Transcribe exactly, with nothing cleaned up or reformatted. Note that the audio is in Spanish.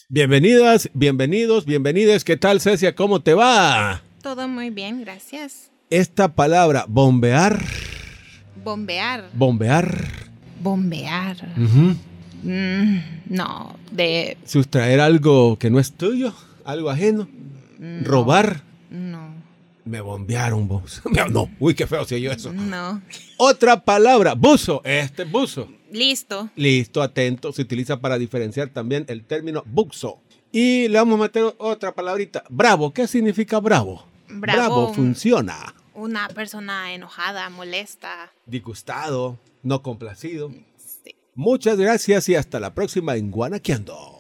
Bienvenidas, bienvenidos, bienvenides. ¿Qué tal, Cecia? ¿Cómo te va? Todo muy bien, gracias. Esta palabra, bombear. Bombear. Bombear. Bombear. Uh-huh. Mm, no, de... Sustraer algo que no es tuyo, algo ajeno. No, robar. No. Me bombearon, vos. No, uy, qué feo si yo eso. No. Otra palabra, buzo. Este es buzo. Listo. Listo, atento. Se utiliza para diferenciar también el término buzo. Y le vamos a meter otra palabrita. Bravo. ¿Qué significa bravo? Bravo. Bravo funciona. Una persona enojada, molesta. Disgustado, no complacido. Sí. Muchas gracias y hasta la próxima en Guanaqueando.